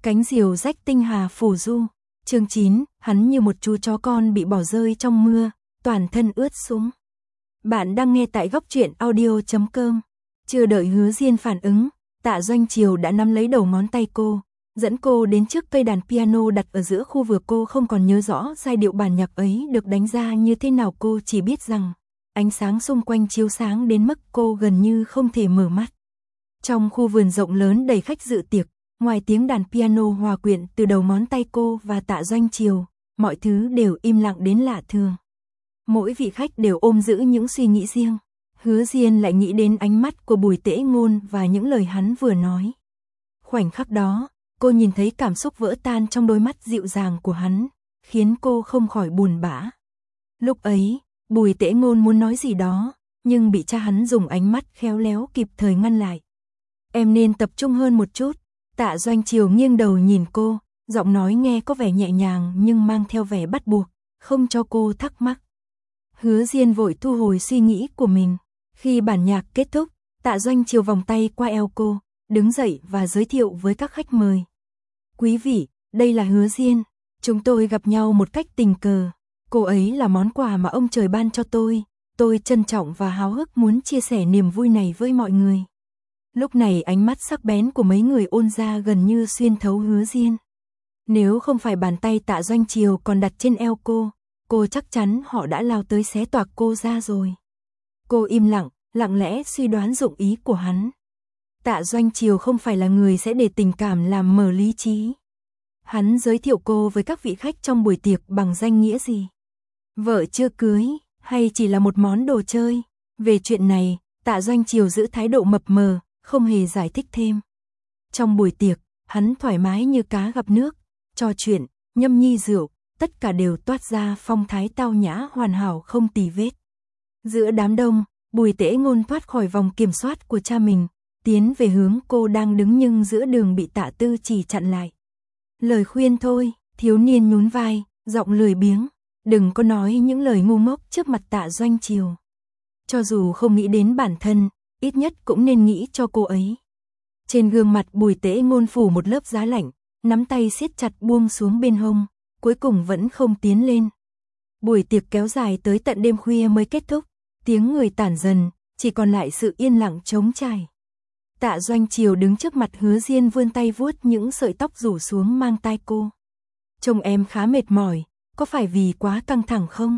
Cánh diều rách tinh hà phù du. Chương 9, hắn như một chú chó con bị bỏ rơi trong mưa, toàn thân ướt sũng. Bạn đang nghe tại góc truyện audio.com. Chưa đợi Hứa Diên phản ứng, Tạ Doanh Triều đã nắm lấy đầu ngón tay cô, dẫn cô đến trước cây đàn piano đặt ở giữa khu vườn. Cô không còn nhớ rõ giai điệu bản nhạc ấy được đánh ra như thế nào, cô chỉ biết rằng ánh sáng xung quanh chiếu sáng đến mức cô gần như không thể mở mắt. Trong khu vườn rộng lớn đầy khách dự tiệc, ngoài tiếng đàn piano hòa quyện từ đầu ngón tay cô và Tạ Doanh Triều, mọi thứ đều im lặng đến lạ thường. Mỗi vị khách đều ôm giữ những suy nghĩ riêng. Hứa Diên lại nghĩ đến ánh mắt của Bùi Tễ Ngôn và những lời hắn vừa nói. Khoảnh khắc đó, cô nhìn thấy cảm xúc vỡ tan trong đôi mắt dịu dàng của hắn, khiến cô không khỏi buồn bã. Lúc ấy, Bùi Tễ Ngôn muốn nói gì đó, nhưng bị cha hắn dùng ánh mắt khéo léo kịp thời ngăn lại. Em nên tập trung hơn một chút. Tạ Doanh Triều nghiêng đầu nhìn cô, giọng nói nghe có vẻ nhẹ nhàng nhưng mang theo vẻ bắt buộc, không cho cô thắc mắc. Hứa Diên vội thu hồi suy nghĩ của mình. Khi bản nhạc kết thúc, Tạ Doanh Triều vòng tay qua eo cô, đứng dậy và giới thiệu với các khách mời. Quý vị, đây là Hứa Diên. Chúng tôi gặp nhau một cách tình cờ. Cô ấy là món quà mà ông trời ban cho tôi. Tôi trân trọng và háo hức muốn chia sẻ niềm vui này với mọi người. Lúc này ánh mắt sắc bén của mấy người ôn ra gần như xuyên thấu Hứa Diên. Nếu không phải bàn tay Tạ Doanh Triều còn đặt trên eo cô chắc chắn họ đã lao tới xé toạc cô ra rồi. Cô im lặng, lặng lẽ suy đoán dụng ý của hắn. Tạ Doanh Triều không phải là người sẽ để tình cảm làm mờ lý trí. Hắn giới thiệu cô với các vị khách trong buổi tiệc bằng danh nghĩa gì? Vợ chưa cưới, hay chỉ là một món đồ chơi? Về chuyện này, Tạ Doanh Triều giữ thái độ mập mờ, không hề giải thích thêm. Trong buổi tiệc, hắn thoải mái như cá gặp nước, trò chuyện, nhâm nhi rượu, tất cả đều toát ra phong thái tao nhã hoàn hảo không tì vết. Giữa đám đông, Bùi Tễ Ngôn thoát khỏi vòng kiểm soát của cha mình, tiến về hướng cô đang đứng nhưng giữa đường bị Tạ Tư Chỉ chặn lại. Lời khuyên thôi, thiếu niên nhún vai, giọng lười biếng, đừng có nói những lời ngu ngốc trước mặt Tạ Doanh Triều. Cho dù không nghĩ đến bản thân, ít nhất cũng nên nghĩ cho cô ấy. Trên gương mặt Bùi Tễ Ngôn phủ một lớp giá lạnh, nắm tay siết chặt buông xuống bên hông, cuối cùng vẫn không tiến lên. Buổi tiệc kéo dài tới tận đêm khuya mới kết thúc, tiếng người tản dần, chỉ còn lại sự yên lặng trống trải. Tạ Doanh Triều đứng trước mặt Hứa Diên vươn tay vuốt những sợi tóc rủ xuống mang tai cô. Trông em khá mệt mỏi, có phải vì quá căng thẳng không?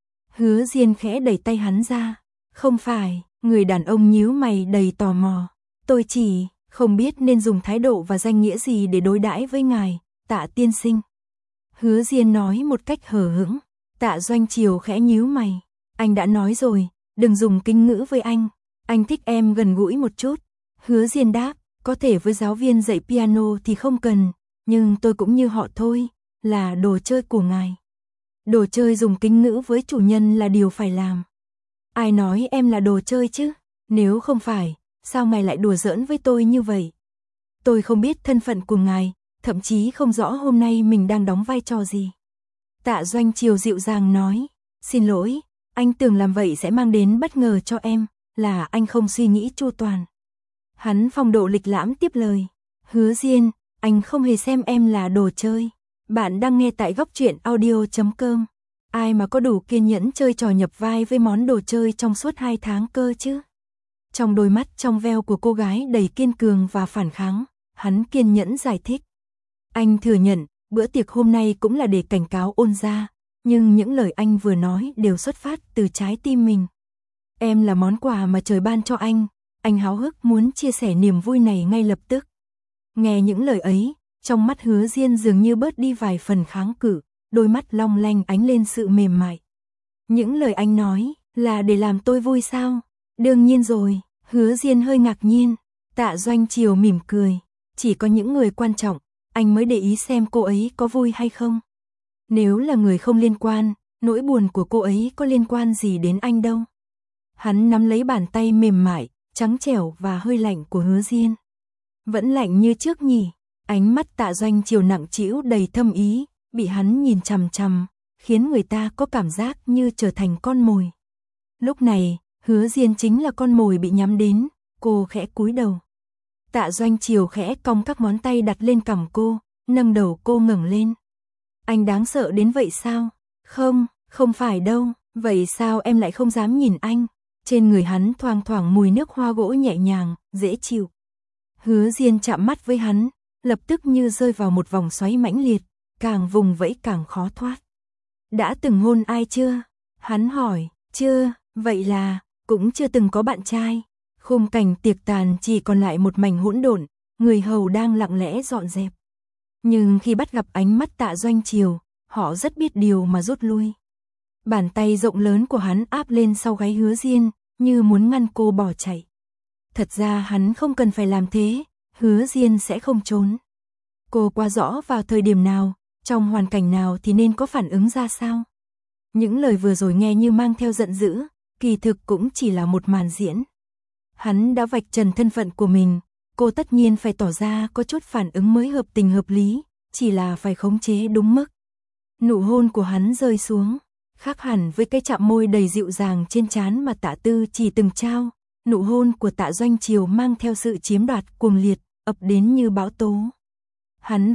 Hứa Diên khẽ đẩy tay hắn ra. Không phải, người đàn ông nhíu mày đầy tò mò. Tôi chỉ không biết nên dùng thái độ và danh nghĩa gì để đối đãi với ngài, Tạ tiên sinh. Hứa Diên nói một cách hờ hững. Tạ Doanh Triều khẽ nhíu mày. Anh đã nói rồi, đừng dùng kính ngữ với anh thích em gần gũi một chút. Hứa Diên đáp, có thể với giáo viên dạy piano thì không cần, nhưng tôi cũng như họ thôi, là đồ chơi của ngài. Đồ chơi dùng kính ngữ với chủ nhân là điều phải làm. Ai nói em là đồ chơi chứ? Nếu không phải, sao ngài lại đùa giỡn với tôi như vậy? Tôi không biết thân phận của ngài, thậm chí không rõ hôm nay mình đang đóng vai trò gì. Tạ Doanh Triều dịu dàng nói, xin lỗi, anh tưởng làm vậy sẽ mang đến bất ngờ cho em, là anh không suy nghĩ chu toàn. Hắn phong độ lịch lãm tiếp lời, Hứa Diên, anh không hề xem em là đồ chơi. Bạn đang nghe tại góc truyện audio.com. Ai mà có đủ kiên nhẫn chơi trò nhập vai với món đồ chơi trong suốt 2 tháng cơ chứ? Trong đôi mắt trong veo của cô gái đầy kiên cường và phản kháng, hắn kiên nhẫn giải thích. Anh thừa nhận, bữa tiệc hôm nay cũng là để cảnh cáo ôn gia, nhưng những lời anh vừa nói đều xuất phát từ trái tim mình. Em là món quà mà trời ban cho anh háo hức muốn chia sẻ niềm vui này ngay lập tức. Nghe những lời ấy, trong mắt Hứa Diên dường như bớt đi vài phần kháng cự, đôi mắt long lanh ánh lên sự mềm mại. Những lời anh nói, là để làm tôi vui sao? Đương nhiên rồi, Hứa Diên hơi ngạc nhiên. Tạ Doanh Triều mỉm cười, chỉ có những người quan trọng, anh mới để ý xem cô ấy có vui hay không. Nếu là người không liên quan, nỗi buồn của cô ấy có liên quan gì đến anh đâu. Hắn nắm lấy bàn tay mềm mại, trắng trẻo và hơi lạnh của Hứa Diên. Vẫn lạnh như trước nhỉ? Ánh mắt Tạ Doanh Triều nặng trĩu đầy thâm ý, bị hắn nhìn chằm chằm, khiến người ta có cảm giác như trở thành con mồi. Lúc này, Hứa Diên chính là con mồi bị nhắm đến, cô khẽ cúi đầu. Tạ Doanh Triều khẽ cong các ngón tay đặt lên cằm cô, nâng đầu cô ngẩng lên. Anh đáng sợ đến vậy sao? Không, không phải đâu, vậy sao em lại không dám nhìn anh? Trên người hắn thoang thoảng mùi nước hoa gỗ nhẹ nhàng, dễ chịu. Hứa Diên chạm mắt với hắn, lập tức như rơi vào một vòng xoáy mãnh liệt, càng vùng vẫy càng khó thoát. Đã từng hôn ai chưa? Hắn hỏi. Chưa, vậy là cũng chưa từng có bạn trai. Khung cảnh tiệc tàn chỉ còn lại một mảnh hỗn độn, người hầu đang lặng lẽ dọn dẹp. Nhưng khi bắt gặp ánh mắt Tạ Doanh Triều, họ rất biết điều mà rút lui. Bàn tay rộng lớn của hắn áp lên sau gáy Hứa Diên, như muốn ngăn cô bỏ chạy. Thật ra hắn không cần phải làm thế, Hứa Diên sẽ không trốn. Cô quá rõ vào thời điểm nào, trong hoàn cảnh nào thì nên có phản ứng ra sao. Những lời vừa rồi nghe như mang theo giận dữ, kỳ thực cũng chỉ là một màn diễn. Hắn đã vạch trần thân phận của mình, cô tất nhiên phải tỏ ra có chút phản ứng mới hợp tình hợp lý, chỉ là phải khống chế đúng mức. Nụ hôn của hắn rơi xuống, khác hẳn với cái chạm môi đầy dịu dàng trên trán mà Tạ Tư chỉ từng trao. Nụ hôn của Tạ Doanh Triều mang theo sự chiếm đoạt cuồng liệt, ập đến như bão tố. Hắn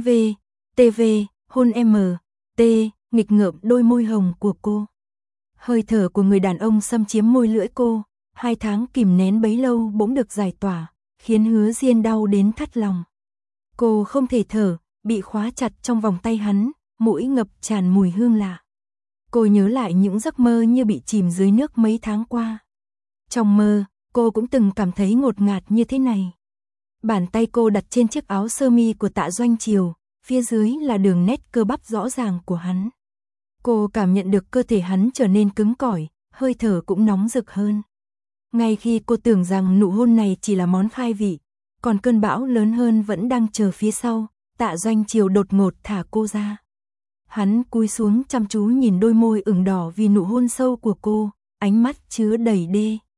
hôn nghịch ngợm đôi môi hồng của cô. Hơi thở của người đàn ông xâm chiếm môi lưỡi cô, 2 tháng kìm nén bấy lâu bỗng được giải tỏa, khiến Hứa Diên đau đến thắt lòng. Cô không thể thở, bị khóa chặt trong vòng tay hắn, mũi ngập tràn mùi hương lạ. Cô nhớ lại những giấc mơ như bị chìm dưới nước mấy tháng qua. Trong mơ, cô cũng từng cảm thấy ngột ngạt như thế này. Bàn tay cô đặt trên chiếc áo sơ mi của Tạ Doanh Triều, phía dưới là đường nét cơ bắp rõ ràng của hắn. Cô cảm nhận được cơ thể hắn trở nên cứng cỏi, hơi thở cũng nóng rực hơn. Ngay khi cô tưởng rằng nụ hôn này chỉ là món khai vị, còn cơn bão lớn hơn vẫn đang chờ phía sau, Tạ Doanh Triều đột ngột thả cô ra. Hắn cúi xuống chăm chú nhìn đôi môi ửng đỏ vì nụ hôn sâu của cô, ánh mắt chứa đầy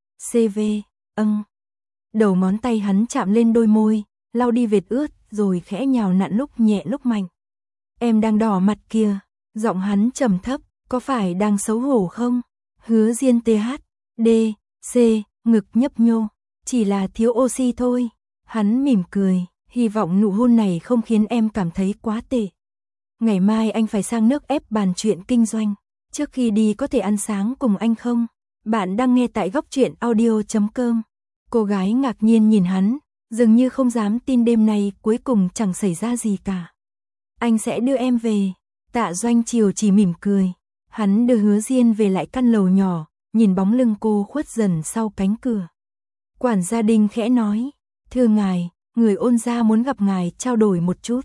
Đầu ngón tay hắn chạm lên đôi môi, lau đi vệt ướt, rồi khẽ nhào nặn lúc nhẹ lúc mạnh. Em đang đỏ mặt kìa, giọng hắn trầm thấp, có phải đang xấu hổ không? Hứa Diên ngực nhấp nhô, chỉ là thiếu oxy thôi. Hắn mỉm cười, hy vọng nụ hôn này không khiến em cảm thấy quá tệ. Ngày mai anh phải sang nước ép bàn chuyện kinh doanh, trước khi đi có thể ăn sáng cùng anh không? Bạn đang nghe tại Góc Truyện Audio.com. Cô gái ngạc nhiên nhìn hắn, dường như không dám tin đêm nay cuối cùng chẳng xảy ra gì cả. Anh sẽ đưa em về. Tạ Doanh Triều chỉ mỉm cười. Hắn đưa Hứa Diên về lại căn lầu nhỏ, nhìn bóng lưng cô khuất dần sau cánh cửa. Quản gia Đinh khẽ nói, thưa ngài, người Ôn gia muốn gặp ngài trao đổi một chút.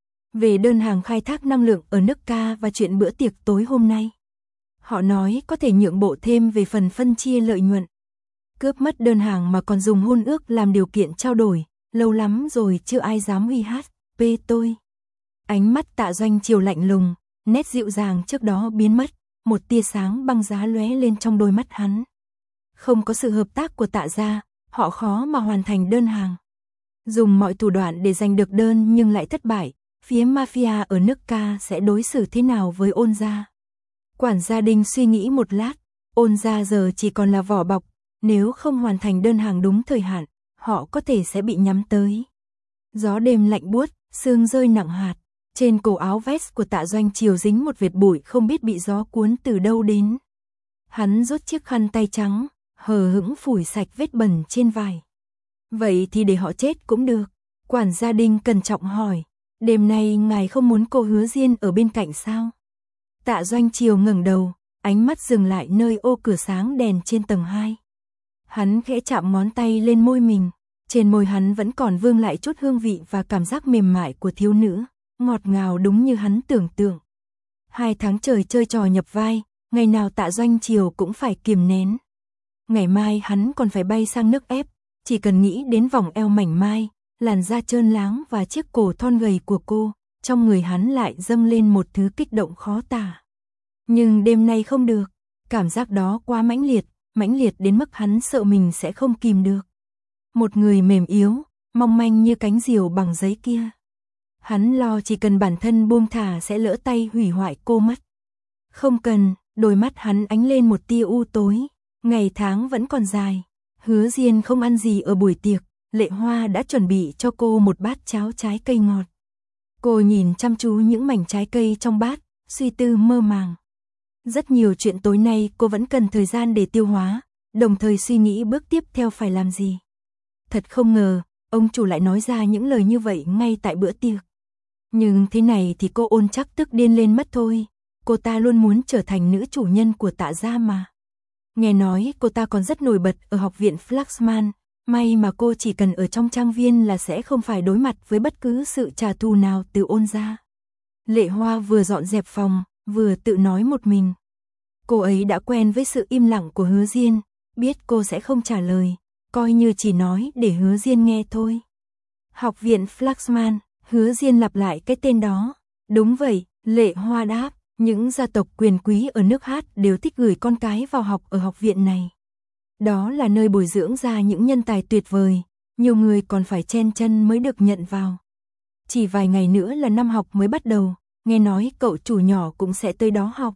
Về đơn hàng khai thác năng lượng ở nước Ca và chuyện bữa tiệc tối hôm nay. Họ nói có thể nhượng bộ thêm về phần phân chia lợi nhuận. Cướp mất đơn hàng mà còn dùng hôn ước làm điều kiện trao đổi, lâu lắm rồi chưa ai dám uy hiếp tôi. Ánh mắt Tạ Doanh Triều lạnh lùng, nét dịu dàng trước đó biến mất, một tia sáng băng giá lóe lên trong đôi mắt hắn. Không có sự hợp tác của Tạ gia, họ khó mà hoàn thành đơn hàng. Dùng mọi thủ đoạn để giành được đơn nhưng lại thất bại, phía mafia ở nước Ca sẽ đối xử thế nào với Ôn gia? Quản gia Đinh suy nghĩ một lát, Ôn gia giờ chỉ còn là vỏ bọc, nếu không hoàn thành đơn hàng đúng thời hạn, họ có thể sẽ bị nhắm tới. Gió đêm lạnh buốt, sương rơi nặng hạt, trên cổ áo vest của Tạ Doanh Triều dính một vệt bụi không biết bị gió cuốn từ đâu đến. Hắn rút chiếc khăn tay trắng, hờ hững phủi sạch vết bẩn trên vải. Vậy thì để họ chết cũng được. Quản gia Đinh cẩn trọng hỏi, đêm nay ngài không muốn cô Hứa Diên ở bên cạnh sao? Tạ Doanh Triều ngẩng đầu, ánh mắt dừng lại nơi ô cửa sáng đèn trên tầng 2. Hắn khẽ chạm ngón tay lên môi mình, trên môi hắn vẫn còn vương lại chút hương vị và cảm giác mềm mại của thiếu nữ, ngọt ngào đúng như hắn tưởng tượng. 2 tháng trời chơi trò nhập vai, ngày nào Tạ Doanh Triều cũng phải kiềm nén. Ngày mai hắn còn phải bay sang nước ép, chỉ cần nghĩ đến vòng eo mảnh mai, làn da trơn láng và chiếc cổ thon gầy của cô, trong người hắn lại dâng lên một thứ kích động khó tả. Nhưng đêm nay không được, cảm giác đó quá mãnh liệt đến mức hắn sợ mình sẽ không kìm được. Một người mềm yếu, mong manh như cánh diều bằng giấy kia. Hắn lo chỉ cần bản thân buông thả sẽ lỡ tay hủy hoại cô mất. Không cần, đôi mắt hắn ánh lên một tia u tối, ngày tháng vẫn còn dài. Hứa Diên không ăn gì ở buổi tiệc, Lệ Hoa đã chuẩn bị cho cô một bát cháo trái cây ngọt. Cô nhìn chăm chú những mảnh trái cây trong bát, suy tư mơ màng. Rất nhiều chuyện tối nay cô vẫn cần thời gian để tiêu hóa, đồng thời suy nghĩ bước tiếp theo phải làm gì. Thật không ngờ, ông chủ lại nói ra những lời như vậy ngay tại bữa tiệc. Nhưng thế này thì cô ôn chắc tức điên lên mất thôi. Cô ta luôn muốn trở thành nữ chủ nhân của Tạ gia mà. Nghe nói cô ta còn rất nổi bật ở học viện Flaxman, may mà cô chỉ cần ở trong trang viên là sẽ không phải đối mặt với bất cứ sự trả thù nào từ Ôn gia. Lệ Hoa vừa dọn dẹp phòng, vừa tự nói một mình. Cô ấy đã quen với sự im lặng của Hứa Diên, biết cô sẽ không trả lời, coi như chỉ nói để Hứa Diên nghe thôi. Học viện Flaxman, Hứa Diên lặp lại cái tên đó. Đúng vậy, Lệ Hoa đáp, những gia tộc quyền quý ở nước Hát đều thích gửi con cái vào học ở học viện này. Đó là nơi bồi dưỡng ra những nhân tài tuyệt vời, nhiều người còn phải chen chân mới được nhận vào. Chỉ vài ngày nữa là năm học mới bắt đầu, nghe nói cậu chủ nhỏ cũng sẽ tới đó học.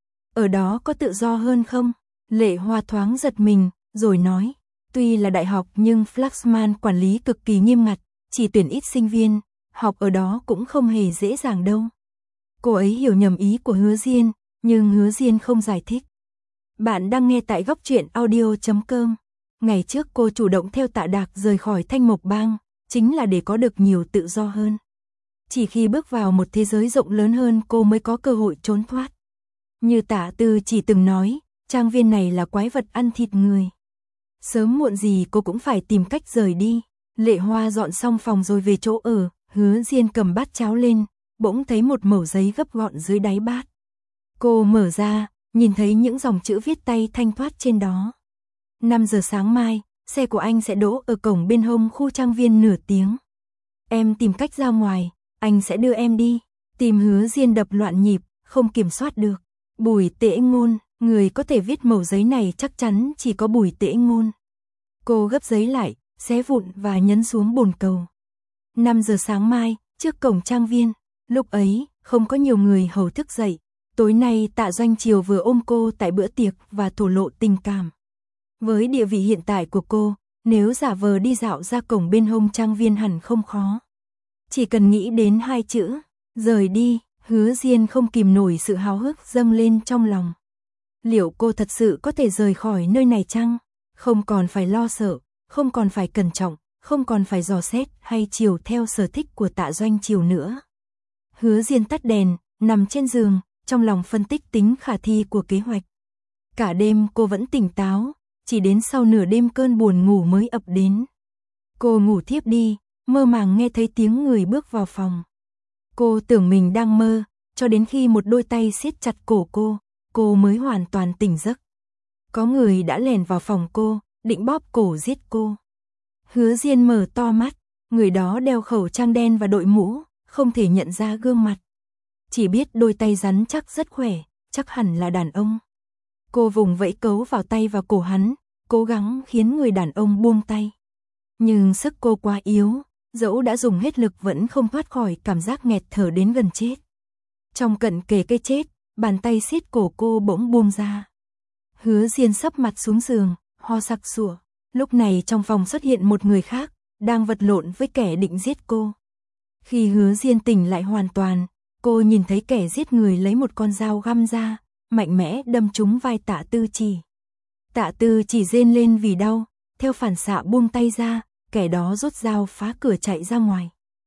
Ở đó có tự do hơn không? Lệ Hoa thoáng giật mình, rồi nói, tuy là đại học nhưng Flaxman quản lý cực kỳ nghiêm ngặt, chỉ tuyển ít sinh viên, học ở đó cũng không hề dễ dàng đâu. Cô ấy hiểu nhầm ý của Hứa Diên, nhưng Hứa Diên không giải thích. Bạn đang nghe tại góc truyện audio.com. Ngày trước cô chủ động theo Tạ Đạc rời khỏi Thanh Mộc Bang, chính là để có được nhiều tự do hơn. Chỉ khi bước vào một thế giới rộng lớn hơn cô mới có cơ hội trốn thoát. Như Tạ Tư chỉ từng nói, trang viên này là quái vật ăn thịt người. Sớm muộn gì cô cũng phải tìm cách rời đi. Lệ Hoa dọn xong phòng rồi về chỗ ở, Hứa Diên cầm bát cháo lên, bỗng thấy một mẩu giấy gấp gọn dưới đáy bát. Cô mở ra, nhìn thấy những dòng chữ viết tay thanh thoát trên đó. 5 giờ sáng mai, xe của anh sẽ đỗ ở cổng bên hông khu trang viên nửa tiếng. Em tìm cách ra ngoài, anh sẽ đưa em đi. Tim Hứa Diên đập loạn nhịp, không kiểm soát được. Bùi Tễ Ngôn, người có thể viết mẩu giấy này chắc chắn chỉ có Bùi Tễ Ngôn. Cô gấp giấy lại, xé vụn và nhấn xuống bồn cầu. 5 giờ sáng mai, trước cổng trang viên, lúc ấy, không có nhiều người hầu thức dậy. Tối nay Tạ Doanh Triều vừa ôm cô tại bữa tiệc và thổ lộ tình cảm. Với địa vị hiện tại của cô, nếu giả vờ đi dạo ra cổng bên hông trang viên hẳn không khó. Chỉ cần nghĩ đến 2 chữ, rời đi, Hứa Diên không kìm nổi sự háo hức dâng lên trong lòng. Liệu cô thật sự có thể rời khỏi nơi này chăng? Không còn phải lo sợ, không còn phải cẩn trọng, không còn phải dò xét hay chiều theo sở thích của Tạ Doanh Triều nữa. Hứa Diên tắt đèn, nằm trên giường, trong lòng phân tích tính khả thi của kế hoạch. Cả đêm cô vẫn tỉnh táo, chỉ đến sau nửa đêm cơn buồn ngủ mới ập đến. Cô ngủ thiếp đi, mơ màng nghe thấy tiếng người bước vào phòng. Cô tưởng mình đang mơ, cho đến khi một đôi tay siết chặt cổ cô mới hoàn toàn tỉnh giấc. Có người đã lèn vào phòng cô, định bóp cổ giết cô. Hứa Diên mở to mắt, người đó đeo khẩu trang đen và đội mũ, không thể nhận ra gương mặt. Chỉ biết đôi tay rắn chắc rất khỏe, chắc hẳn là đàn ông. Cô vùng vẫy cấu vào tay và cổ hắn, cố gắng khiến người đàn ông buông tay. Nhưng sức cô quá yếu, dẫu đã dùng hết lực vẫn không thoát khỏi cảm giác nghẹt thở đến gần chết. Trong cận kề cái chết, bàn tay siết cổ cô bỗng buông ra. Hứa Diên sấp mặt xuống giường, ho sặc sụa. Lúc này trong phòng xuất hiện một người khác, đang vật lộn với kẻ định giết cô. Khi Hứa Diên tỉnh lại hoàn toàn, cô nhìn thấy kẻ giết người lấy một con dao găm ra, mạnh mẽ đâm trúng vai Tạ Tư Chỉ. Tạ Tư Chỉ rên lên vì đau, theo phản xạ buông tay ra, kẻ đó rút dao phá cửa chạy ra ngoài.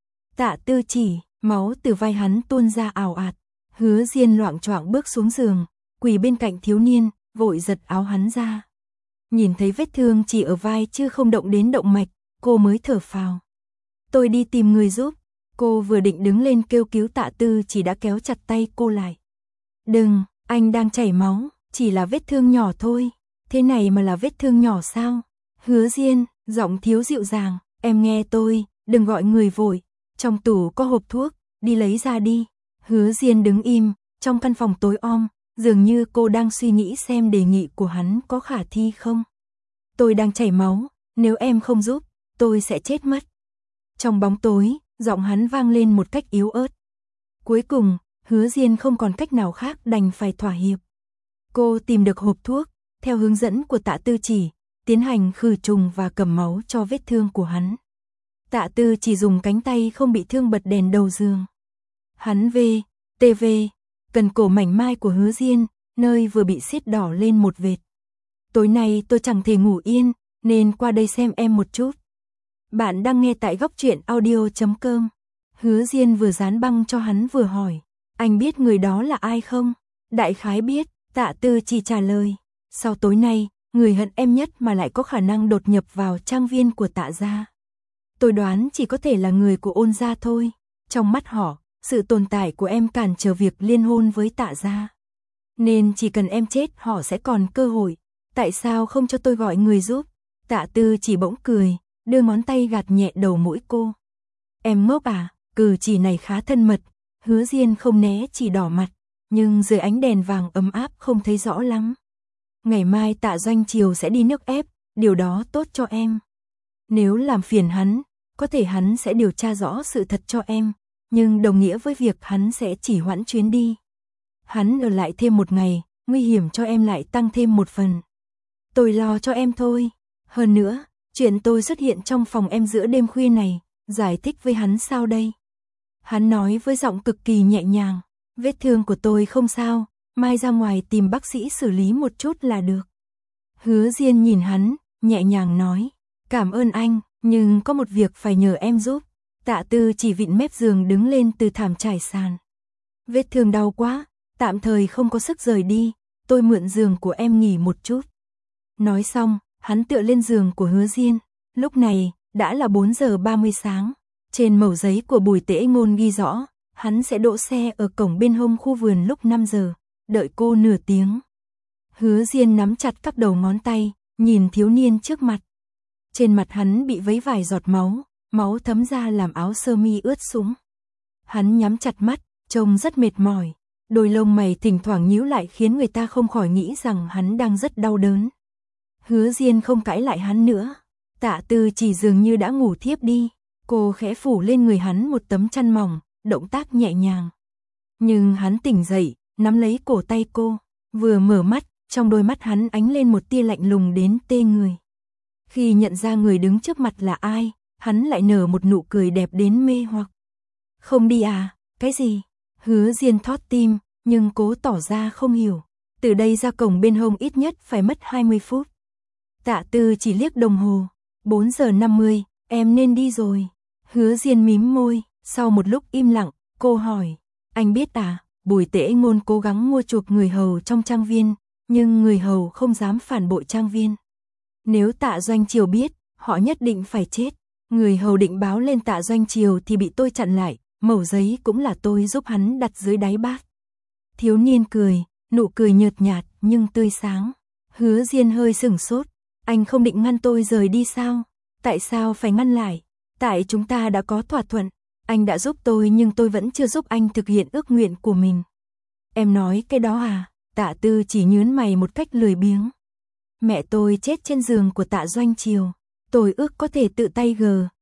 Tạ Tư Chỉ, máu từ vai hắn tuôn ra ào ạt. Hứa Diên loạng choạng bước xuống giường, quỳ bên cạnh thiếu niên, vội giật áo hắn ra. Nhìn thấy vết thương chỉ ở vai chứ không động đến động mạch, cô mới thở phào. Tôi đi tìm người giúp. Cô vừa định đứng lên kêu cứu Tạ Tư Chỉ đã kéo chặt tay cô lại. Đừng, anh đang chảy máu, chỉ là vết thương nhỏ thôi. Thế này mà là vết thương nhỏ sao? Hứa Diên, giọng thiếu dịu dàng, em nghe tôi, đừng gọi người vội. Trong tủ có hộp thuốc, đi lấy ra đi. Hứa Diên đứng im, trong căn phòng tối om, dường như cô đang suy nghĩ xem đề nghị của hắn có khả thi không. Tôi đang chảy máu, nếu em không giúp, tôi sẽ chết mất. Trong bóng tối, giọng hắn vang lên một cách yếu ớt. Cuối cùng, Hứa Diên không còn cách nào khác đành phải thỏa hiệp. Cô tìm được hộp thuốc, theo hướng dẫn của Tạ Tư Chỉ, tiến hành khử trùng và cầm máu cho vết thương của hắn. Tạ Tư Chỉ dùng cánh tay không bị thương bật đèn đầu giường. Hắn TV, cần cổ mảnh mai của Hứa Diên, nơi vừa bị xiết đỏ lên một vệt. Tối nay tôi chẳng thể ngủ yên, nên qua đây xem em một chút. Bạn đang nghe tại góc truyện audio.com. Hứa Diên vừa dán băng cho hắn vừa hỏi, anh biết người đó là ai không? Đại khái biết, Tạ Tư chỉ trả lời. Sau tối nay, người hận em nhất mà lại có khả năng đột nhập vào trang viên của Tạ gia. Tôi đoán chỉ có thể là người của Ôn gia thôi. Trong mắt họ, sự tồn tại của em cản trở việc liên hôn với Tạ gia. Nên chỉ cần em chết họ sẽ còn cơ hội. Tại sao không cho tôi gọi người giúp? Tạ Tư chỉ bỗng cười, đưa ngón tay gạt nhẹ đầu mũi cô. Em ngốc à? Cử chỉ này khá thân mật. Hứa Diên không né chỉ đỏ mặt, nhưng dưới ánh đèn vàng ấm áp không thấy rõ lắm. Ngày mai Tạ Doanh Triều sẽ đi nước ép, điều đó tốt cho em. Nếu làm phiền hắn, có thể hắn sẽ điều tra rõ sự thật cho em, nhưng đồng nghĩa với việc hắn sẽ chỉ hoãn chuyến đi. Hắn ở lại thêm một ngày, nguy hiểm cho em lại tăng thêm một phần. Tôi lo cho em thôi. Hơn nữa, chuyện tôi xuất hiện trong phòng em giữa đêm khuya này, giải thích với hắn sao đây? Hắn nói với giọng cực kỳ nhẹ nhàng, vết thương của tôi không sao, mai ra ngoài tìm bác sĩ xử lý một chút là được. Hứa Diên nhìn hắn, nhẹ nhàng nói, cảm ơn anh, nhưng có một việc phải nhờ em giúp. Tạ Tư chỉ vịn mép giường đứng lên từ thảm trải sàn. Vết thương đau quá, tạm thời không có sức rời đi, tôi mượn giường của em nghỉ một chút. Nói xong, hắn tựa lên giường của Hứa Diên. Lúc này, đã là 4 giờ 30 sáng. Trên mẩu giấy của Bùi Tễ Ngôn ghi rõ, hắn sẽ đỗ xe ở cổng bên hông khu vườn lúc 5 giờ, đợi cô nửa tiếng. Hứa Diên nắm chặt các đầu ngón tay, nhìn thiếu niên trước mặt. Trên mặt hắn bị vấy vài giọt máu, máu thấm ra làm áo sơ mi ướt sũng. Hắn nhắm chặt mắt, trông rất mệt mỏi. Đôi lông mày thỉnh thoảng nhíu lại khiến người ta không khỏi nghĩ rằng hắn đang rất đau đớn. Hứa Diên không cãi lại hắn nữa. Tạ Tư chỉ dường như đã ngủ thiếp đi. Cô khẽ phủ lên người hắn một tấm chăn mỏng, động tác nhẹ nhàng. Nhưng hắn tỉnh dậy, nắm lấy cổ tay cô. Vừa mở mắt, trong đôi mắt hắn ánh lên một tia lạnh lùng đến tê người. Khi nhận ra người đứng trước mặt là ai, hắn lại nở một nụ cười đẹp đến mê hoặc. Không đi à? Cái gì? Hứa Diên thót tim, nhưng cố tỏ ra không hiểu. Từ đây ra cổng bên hông ít nhất phải mất 20 phút. Tạ Tư chỉ liếc đồng hồ. 4 giờ 50, em nên đi rồi. Hứa Diên mím môi, sau một lúc im lặng, cô hỏi. Anh biết à, Bùi Tễ Ngôn cố gắng mua chuộc người hầu trong trang viên, nhưng người hầu không dám phản bội trang viên. Nếu Tạ Doanh Triều biết, họ nhất định phải chết. Người hầu định báo lên Tạ Doanh Triều thì bị tôi chặn lại, mẩu giấy cũng là tôi giúp hắn đặt dưới đáy bát. Thiếu niên cười, nụ cười nhợt nhạt nhưng tươi sáng. Hứa Diên hơi sửng sốt. Anh không định ngăn tôi rời đi sao? Tại sao phải ngăn lại? Tại chúng ta đã có thỏa thuận. Anh đã giúp tôi nhưng tôi vẫn chưa giúp anh thực hiện ước nguyện của mình. Em nói cái đó à? Tạ Tư chỉ nhướng mày một cách lười biếng. Mẹ tôi chết trên giường của Tạ Doanh Triều. Tôi ước có thể tự tay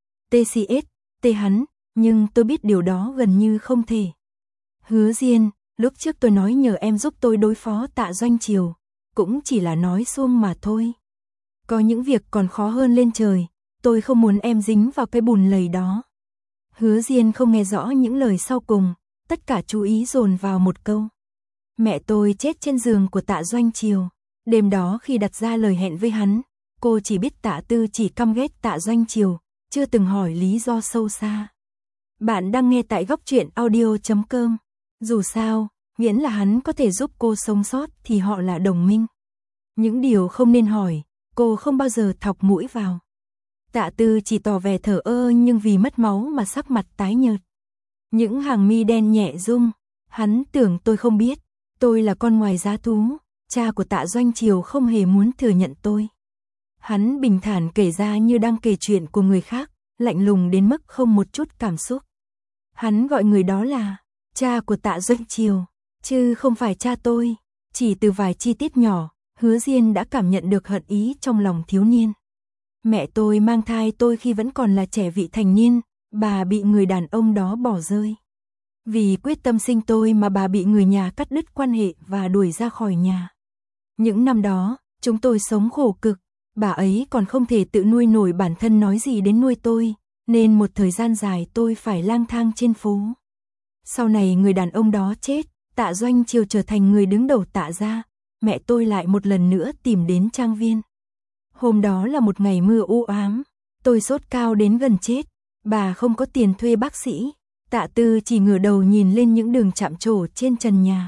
tê hắn, nhưng tôi biết điều đó gần như không thể. Hứa Diên, lúc trước tôi nói nhờ em giúp tôi đối phó Tạ Doanh Triều, cũng chỉ là nói suông mà thôi. Có những việc còn khó hơn lên trời, tôi không muốn em dính vào cái bùn lầy đó. Hứa Diên không nghe rõ những lời sau cùng, tất cả chú ý dồn vào một câu. Mẹ tôi chết trên giường của Tạ Doanh Triều. Đêm đó khi đặt ra lời hẹn với hắn, cô chỉ biết Tạ Tư chỉ căm ghét Tạ Doanh Triều, chưa từng hỏi lý do sâu xa. Bạn đang nghe tại góc truyện audio.com. Dù sao, miễn là hắn có thể giúp cô sống sót thì họ là đồng minh. Những điều không nên hỏi, cô không bao giờ thọc mũi vào. Tạ Tư chỉ tỏ vẻ thờ ơ nhưng vì mất máu mà sắc mặt tái nhợt. Những hàng mi đen nhẹ rung. Hắn tưởng tôi không biết, tôi là con ngoài giá thú. Cha của Tạ Doanh Triều không hề muốn thừa nhận tôi. Hắn bình thản kể ra như đang kể chuyện của người khác, lạnh lùng đến mức không một chút cảm xúc. Hắn gọi người đó là cha của Tạ Doanh Triều, chứ không phải cha tôi. Chỉ từ vài chi tiết nhỏ, Hứa Diên đã cảm nhận được hận ý trong lòng thiếu niên. Mẹ tôi mang thai tôi khi vẫn còn là trẻ vị thành niên, bà bị người đàn ông đó bỏ rơi. Vì quyết tâm sinh tôi mà bà bị người nhà cắt đứt quan hệ và đuổi ra khỏi nhà. Những năm đó, chúng tôi sống khổ cực, bà ấy còn không thể tự nuôi nổi bản thân nói gì đến nuôi tôi, nên một thời gian dài tôi phải lang thang trên phố. Sau này người đàn ông đó chết, Tạ Doanh Triều trở thành người đứng đầu Tạ gia, mẹ tôi lại một lần nữa tìm đến trang viên. Hôm đó là một ngày mưa u ám, tôi sốt cao đến gần chết, bà không có tiền thuê bác sĩ. Tạ Tư chỉ ngửa đầu nhìn lên những đường chạm trổ trên trần nhà.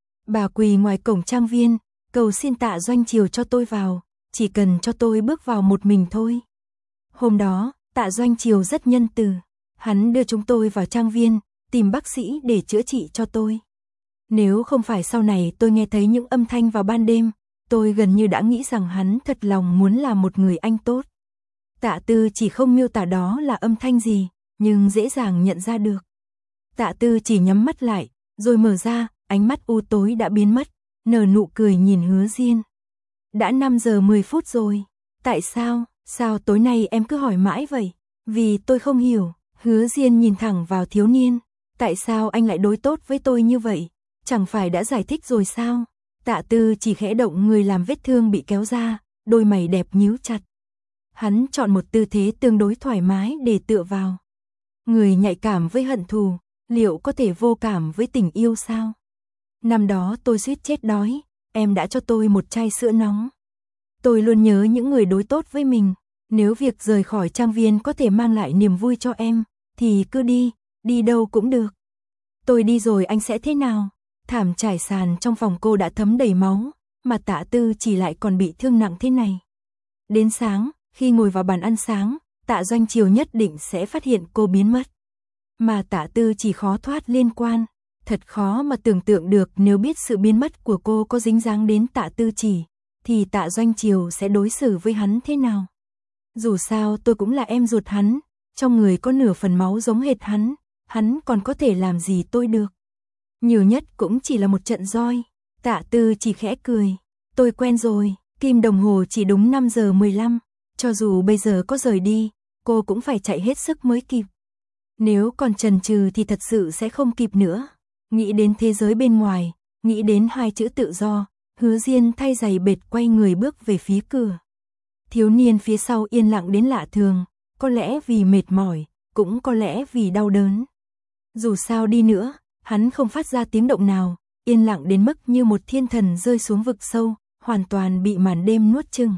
Bà quỳ ngoài cổng trang viên, cầu xin Tạ Doanh Triều cho tôi vào, chỉ cần cho tôi bước vào một mình thôi. Hôm đó, Tạ Doanh Triều rất nhân từ, hắn đưa chúng tôi vào trang viên, tìm bác sĩ để chữa trị cho tôi. Nếu không phải sau này tôi nghe thấy những âm thanh vào ban đêm, tôi gần như đã nghĩ rằng hắn thật lòng muốn làm một người anh tốt. Tạ Tư chỉ không miêu tả đó là âm thanh gì, nhưng dễ dàng nhận ra được. Tạ Tư chỉ nhắm mắt lại, rồi mở ra, ánh mắt u tối đã biến mất, nở nụ cười nhìn Hứa Diên. Đã 5 giờ 10 phút rồi, tại sao tối nay em cứ hỏi mãi vậy? Vì tôi không hiểu. Hứa Diên nhìn thẳng vào thiếu niên, tại sao anh lại đối tốt với tôi như vậy? Chẳng phải đã giải thích rồi sao? Tạ Tư chỉ khẽ động người làm vết thương bị kéo ra, đôi mày đẹp nhíu chặt. Hắn chọn một tư thế tương đối thoải mái để tựa vào. Người nhạy cảm với hận thù, liệu có thể vô cảm với tình yêu sao? Năm đó tôi suýt chết đói, em đã cho tôi một chai sữa nóng. Tôi luôn nhớ những người đối tốt với mình, nếu việc rời khỏi trang viên có thể mang lại niềm vui cho em, thì cứ đi đâu cũng được. Tôi đi rồi anh sẽ thế nào? Thảm trải sàn trong phòng cô đã thấm đầy máu, mà Tạ Tư chỉ lại còn bị thương nặng thế này. Đến sáng, khi ngồi vào bàn ăn sáng, Tạ Doanh Triều nhất định sẽ phát hiện cô biến mất. Mà Tạ Tư chỉ khó thoát liên quan, thật khó mà tưởng tượng được nếu biết sự biến mất của cô có dính dáng đến Tạ Tư chỉ, thì Tạ Doanh Triều sẽ đối xử với hắn thế nào? Dù sao tôi cũng là em ruột hắn, trong người có nửa phần máu giống hệt hắn còn có thể làm gì tôi được? Nhiều nhất cũng chỉ là một trận roi. Tạ Tư chỉ khẽ cười, tôi quen rồi, kim đồng hồ chỉ đúng 5 giờ 15, cho dù bây giờ có rời đi, cô cũng phải chạy hết sức mới kịp. Nếu còn chần chừ thì thật sự sẽ không kịp nữa. Nghĩ đến thế giới bên ngoài, nghĩ đến hai chữ tự do, Hứa Diên thay giày bệt quay người bước về phía cửa. Thiếu niên phía sau yên lặng đến lạ thường, có lẽ vì mệt mỏi, cũng có lẽ vì đau đớn. Dù sao đi nữa, hắn không phát ra tiếng động nào, yên lặng đến mức như một thiên thần rơi xuống vực sâu, hoàn toàn bị màn đêm nuốt chửng.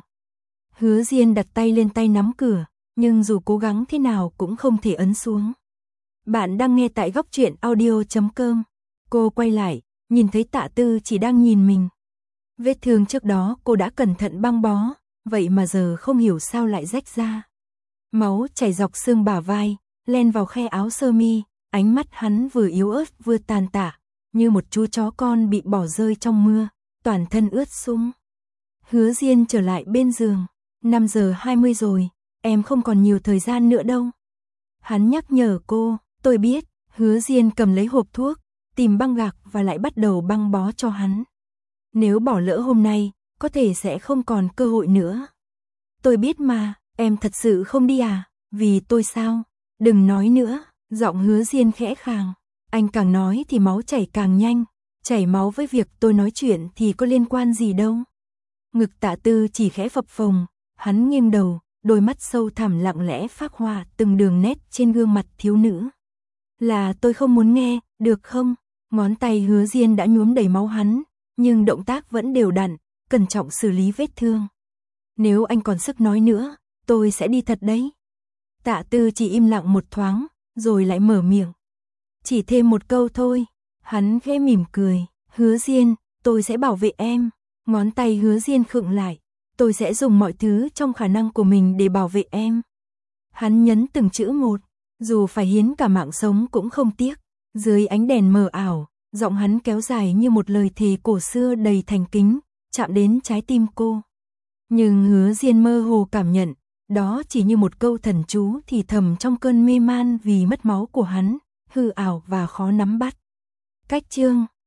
Hứa Diên đặt tay lên tay nắm cửa, nhưng dù cố gắng thế nào cũng không thể ấn xuống. Bạn đang nghe tại góc truyện audio.com. Cô quay lại, nhìn thấy Tạ Tư chỉ đang nhìn mình. Vết thương trước đó cô đã cẩn thận băng bó, vậy mà giờ không hiểu sao lại rách ra. Máu chảy dọc xương bả vai, len vào khe áo sơ mi, ánh mắt hắn vừa yếu ớt vừa tàn tạ, như một chú chó con bị bỏ rơi trong mưa, toàn thân ướt sũng. Hứa Diên trở lại bên giường, 5 giờ 20 rồi, em không còn nhiều thời gian nữa đâu. Hắn nhắc nhở cô, tôi biết. Hứa Diên cầm lấy hộp thuốc, tìm băng gạc và lại bắt đầu băng bó cho hắn. Nếu bỏ lỡ hôm nay, có thể sẽ không còn cơ hội nữa. Tôi biết mà, em thật sự không đi à? Vì tôi sao? Đừng nói nữa, giọng Hứa Diên khẽ khàng. Anh càng nói thì máu chảy càng nhanh, chảy máu với việc tôi nói chuyện thì có liên quan gì đâu. Ngực Tạ Tư chỉ khẽ phập phồng, hắn nghiêng đầu, đôi mắt sâu thẳm lặng lẽ phác họa từng đường nét trên gương mặt thiếu nữ. Là tôi không muốn nghe, được không? Ngón tay Hứa Diên đã nhuốm đầy máu hắn, nhưng động tác vẫn đều đặn, cẩn trọng xử lý vết thương. Nếu anh còn sức nói nữa, tôi sẽ đi thật đấy. Tạ Tư chỉ im lặng một thoáng, rồi lại mở miệng. Chỉ thêm một câu thôi. Hắn khẽ mỉm cười. Hứa Diên, tôi sẽ bảo vệ em. Ngón tay Hứa Diên khựng lại. Tôi sẽ dùng mọi thứ trong khả năng của mình để bảo vệ em. Hắn nhấn từng chữ một, dù phải hiến cả mạng sống cũng không tiếc. Dưới ánh đèn mờ ảo, giọng hắn kéo dài như một lời thề cổ xưa đầy thành kính, chạm đến trái tim cô. Nhưng Hứa Diên mơ hồ cảm nhận, đó chỉ như một câu thần chú thì thầm trong cơn mê man vì mất máu của hắn, hư ảo và khó nắm bắt. Cách chương